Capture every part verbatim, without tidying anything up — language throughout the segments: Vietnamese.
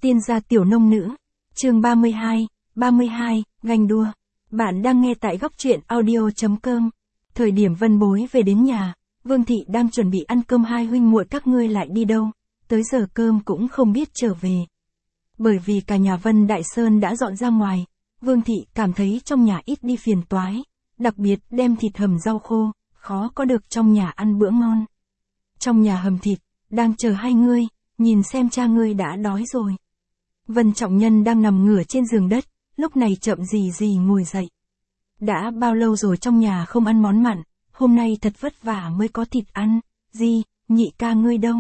Tiên gia tiểu nông nữ. Chương ba mươi hai, ba mươi hai, ganh đua. Bạn đang nghe tại góc truyện audio chấm com. Thời điểm Vân Bối về đến nhà, Vương Thị đang chuẩn bị ăn cơm, hai huynh muội các ngươi lại đi đâu, tới giờ cơm cũng không biết trở về. Bởi vì cả nhà Vân Đại Sơn đã dọn ra ngoài, Vương Thị cảm thấy trong nhà ít đi phiền toái, đặc biệt đem thịt hầm rau khô, khó có được trong nhà ăn bữa ngon. Trong nhà hầm thịt, đang chờ hai ngươi, nhìn xem cha ngươi đã đói rồi. Vân Trọng Nhân đang nằm ngửa trên giường đất, lúc này chậm gì gì ngồi dậy. Đã bao lâu rồi trong nhà không ăn món mặn, hôm nay thật vất vả mới có thịt ăn. Gì, nhị ca ngươi đâu?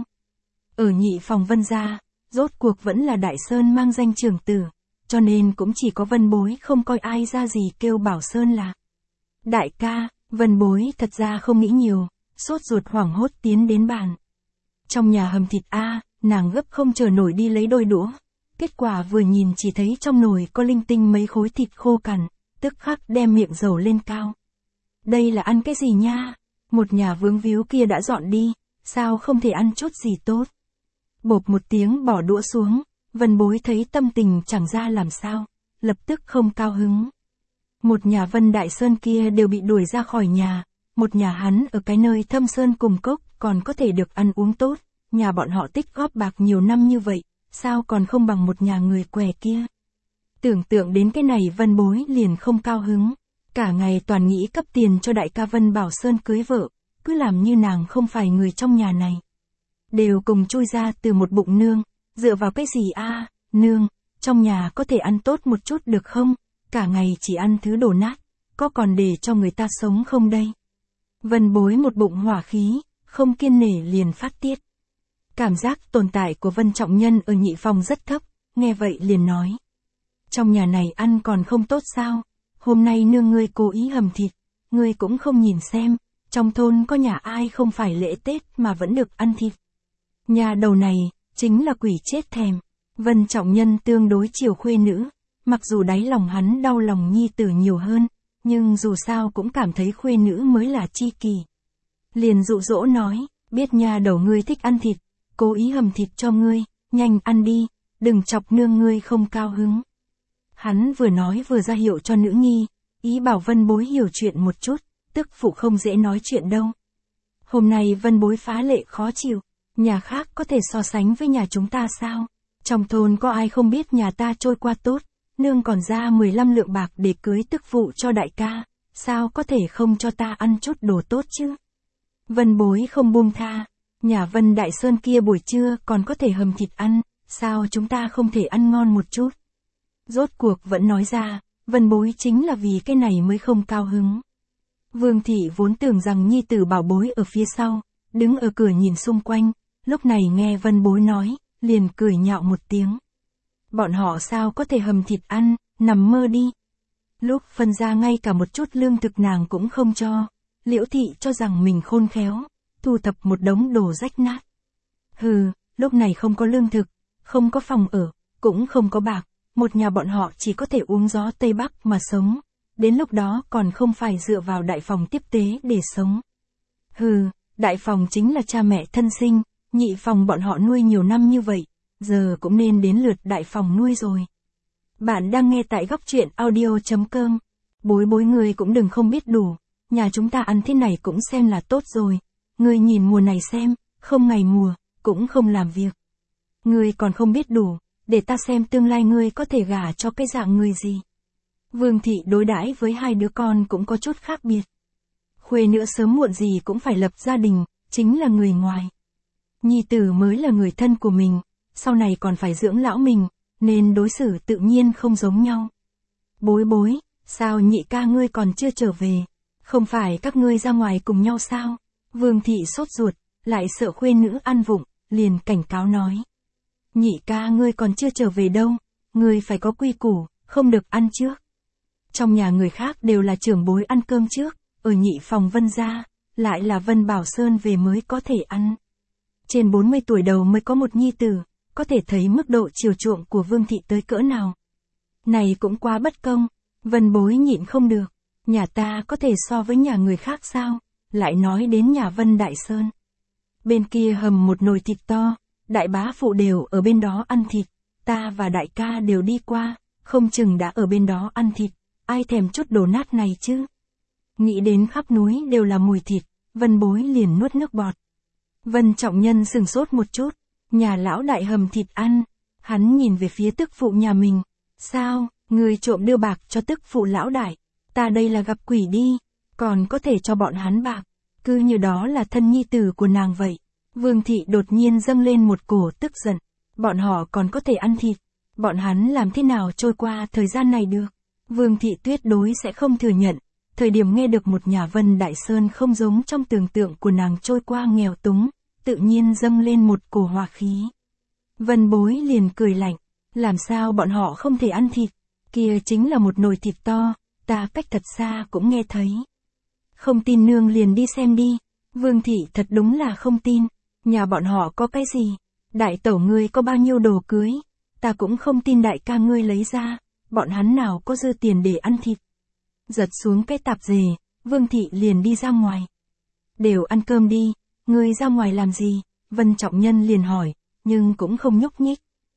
Ở nhị phòng Vân gia, rốt cuộc vẫn là Đại Sơn mang danh trưởng tử, cho nên cũng chỉ có Vân Bối không coi ai ra gì kêu bảo Sơn là đại ca. Vân Bối thật ra không nghĩ nhiều, sốt ruột hoảng hốt tiến đến bàn. Trong nhà hầm thịt a, nàng gấp không chờ nổi đi lấy đôi đũa. Kết quả vừa nhìn chỉ thấy trong nồi có linh tinh mấy khối thịt khô cằn, tức khắc đem miệng dầu lên cao. Đây là ăn cái gì nha? Một nhà vướng víu kia đã dọn đi, sao không thể ăn chút gì tốt? Bộp một tiếng bỏ đũa xuống, Vân Bối thấy tâm tình chẳng ra làm sao, lập tức không cao hứng. Một nhà Vân Đại Sơn kia đều bị đuổi ra khỏi nhà, một nhà hắn ở cái nơi thâm sơn cùng cốc còn có thể được ăn uống tốt, nhà bọn họ tích góp bạc nhiều năm như vậy, sao còn không bằng một nhà người què kia. Tưởng tượng đến cái này Vân Bối liền không cao hứng, cả ngày toàn nghĩ cấp tiền cho đại ca Vân Bảo Sơn cưới vợ, cứ làm như nàng không phải người trong nhà này. Đều cùng chui ra từ một bụng nương, dựa vào cái gì a, nương, trong nhà có thể ăn tốt một chút được không, cả ngày chỉ ăn thứ đổ nát, có còn để cho người ta sống không đây? Vân Bối một bụng hỏa khí, không kiên nể liền phát tiết. Cảm giác tồn tại của Vân Trọng Nhân ở nhị phòng rất thấp, nghe vậy liền nói. Trong nhà này ăn còn không tốt sao? Hôm nay nương ngươi cố ý hầm thịt, ngươi cũng không nhìn xem, trong thôn có nhà ai không phải lễ Tết mà vẫn được ăn thịt. Nhà đầu này, chính là quỷ chết thèm. Vân Trọng Nhân tương đối chiều khuê nữ, mặc dù đáy lòng hắn đau lòng nhi tử nhiều hơn, nhưng dù sao cũng cảm thấy khuê nữ mới là chi kỷ. Liền dụ dỗ nói, biết nhà đầu ngươi thích ăn thịt, cố ý hầm thịt cho ngươi, nhanh ăn đi, đừng chọc nương ngươi không cao hứng. Hắn vừa nói vừa ra hiệu cho nữ nhi, ý bảo Vân Bối hiểu chuyện một chút, tức phụ không dễ nói chuyện đâu. Hôm nay Vân Bối phá lệ khó chịu, nhà khác có thể so sánh với nhà chúng ta sao? Trong thôn có ai không biết nhà ta trôi qua tốt, nương còn ra mười lăm lượng bạc để cưới tức phụ cho đại ca, sao có thể không cho ta ăn chút đồ tốt chứ? Vân Bối không buông tha, nhà Vân Đại Sơn kia buổi trưa còn có thể hầm thịt ăn, sao chúng ta không thể ăn ngon một chút? Rốt cuộc vẫn nói ra, Vân Bối chính là vì cái này mới không cao hứng. Vương Thị vốn tưởng rằng nhi tử bảo bối ở phía sau, đứng ở cửa nhìn xung quanh, lúc này nghe Vân Bối nói, liền cười nhạo một tiếng. Bọn họ sao có thể hầm thịt ăn, nằm mơ đi. Lúc phân ra ngay cả một chút lương thực nàng cũng không cho, Liễu Thị cho rằng mình khôn khéo, thu thập một đống đồ rách nát. Hừ, lúc này không có lương thực, không có phòng ở, cũng không có bạc, một nhà bọn họ chỉ có thể uống gió Tây Bắc mà sống, đến lúc đó còn không phải dựa vào đại phòng tiếp tế để sống. Hừ, đại phòng chính là cha mẹ thân sinh, nhị phòng bọn họ nuôi nhiều năm như vậy, giờ cũng nên đến lượt đại phòng nuôi rồi. Bạn đang nghe tại góc truyện audio chấm com. Bối bối người cũng đừng không biết đủ, nhà chúng ta ăn thế này cũng xem là tốt rồi. Ngươi nhìn mùa này xem, không ngày mùa, cũng không làm việc. Ngươi còn không biết đủ, để ta xem tương lai ngươi có thể gả cho cái dạng người gì. Vương Thị đối đãi với hai đứa con cũng có chút khác biệt. Khuê nữa sớm muộn gì cũng phải lập gia đình, chính là người ngoài. Nhi tử mới là người thân của mình, sau này còn phải dưỡng lão mình, nên đối xử tự nhiên không giống nhau. Bối bối, sao nhị ca ngươi còn chưa trở về? Không phải các ngươi ra ngoài cùng nhau sao? Vương Thị sốt ruột, lại sợ khuê nữ ăn vụng, liền cảnh cáo nói. Nhị ca ngươi còn chưa trở về đâu, ngươi phải có quy củ, không được ăn trước. Trong nhà người khác đều là trưởng bối ăn cơm trước, ở nhị phòng Vân gia, lại là Vân Bảo Sơn về mới có thể ăn. Trên bốn mươi tuổi đầu mới có một nhi tử, có thể thấy mức độ chiều chuộng của Vương Thị tới cỡ nào. Này cũng quá bất công, Vân Bối nhịn không được, nhà ta có thể so với nhà người khác sao, lại nói đến nhà Vân Đại Sơn. Bên kia hầm một nồi thịt to, đại bá phụ đều ở bên đó ăn thịt, ta và đại ca đều đi qua, không chừng đã ở bên đó ăn thịt, ai thèm chút đồ nát này chứ. Nghĩ đến khắp núi đều là mùi thịt, Vân Bối liền nuốt nước bọt. Vân Trọng Nhân sừng sốt một chút, nhà lão đại hầm thịt ăn, hắn nhìn về phía tức phụ nhà mình. Sao, người trộm đưa bạc cho tức phụ lão đại, ta đây là gặp quỷ đi, còn có thể cho bọn hắn bạc, cứ như đó là thân nhi tử của nàng vậy. Vương thị đột nhiên dâng lên một cổ tức giận, bọn họ còn có thể ăn thịt, bọn hắn làm thế nào trôi qua thời gian này được. Vương thị tuyệt đối sẽ không thừa nhận, thời điểm nghe được một nhà Vân Đại Sơn không giống trong tưởng tượng của nàng trôi qua nghèo túng, tự nhiên dâng lên một cổ hỏa khí. Vân Bối liền cười lạnh, làm sao bọn họ không thể ăn thịt, kia chính là một nồi thịt to, ta cách thật xa cũng nghe thấy. Không tin nương liền đi xem đi, Vương thị thật đúng là không tin, nhà bọn họ có cái gì, đại tẩu ngươi có bao nhiêu đồ cưới, ta cũng không tin đại ca ngươi lấy ra, bọn hắn nào có dư tiền để ăn thịt. Giật xuống cái tạp dề, Vương thị liền đi ra ngoài. Đều ăn cơm đi, ngươi ra ngoài làm gì? Vân Trọng Nhân liền hỏi, nhưng cũng không nhúc nhích.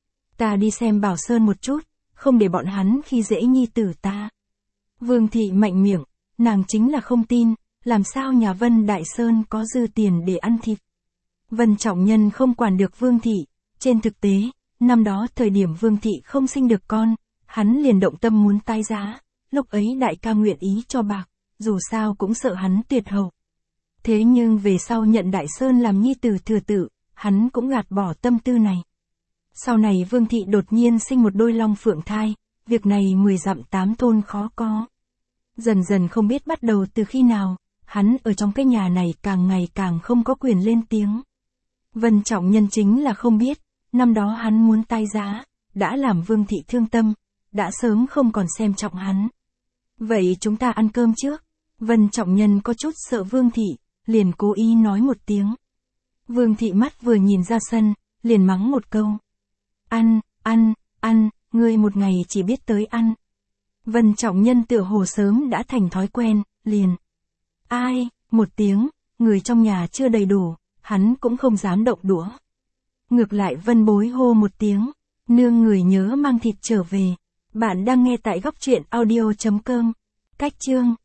Ta đi xem Bảo Sơn một chút, không để bọn hắn khi dễ nhi tử ta. Vương thị mạnh miệng, nàng chính là không tin, làm sao nhà Vân Đại Sơn có dư tiền để ăn thịt. Vân Trọng Nhân không quản được Vương thị, trên thực tế, năm đó thời điểm Vương thị không sinh được con, hắn liền động tâm muốn tái giá, lúc ấy đại ca nguyện ý cho bạc, dù sao cũng sợ hắn tuyệt hậu. Thế nhưng về sau nhận Đại Sơn làm nhi tử thừa tự, hắn cũng gạt bỏ tâm tư này. Sau này Vương thị đột nhiên sinh một đôi long phượng thai, việc này mười dặm tám thôn khó có. Dần dần không biết bắt đầu từ khi nào, hắn ở trong cái nhà này càng ngày càng không có quyền lên tiếng. Vân Trọng Nhân chính là không biết, năm đó hắn muốn tái giá, đã làm Vương thị thương tâm, đã sớm không còn xem trọng hắn. Vậy chúng ta ăn cơm trước. Vân Trọng Nhân có chút sợ Vương thị, liền cố ý nói một tiếng. Vương thị mắt vừa nhìn ra sân, liền mắng một câu. Ăn, ăn, ăn, ngươi một ngày chỉ biết tới ăn. Vân Trọng Nhân tựa hồ sớm đã thành thói quen, liền. Ai, một tiếng, người trong nhà chưa đầy đủ, hắn cũng không dám động đũa. Ngược lại Vân Bối hô một tiếng, nương người nhớ mang thịt trở về. Bạn đang nghe tại góc truyện audio chấm com. Cách chương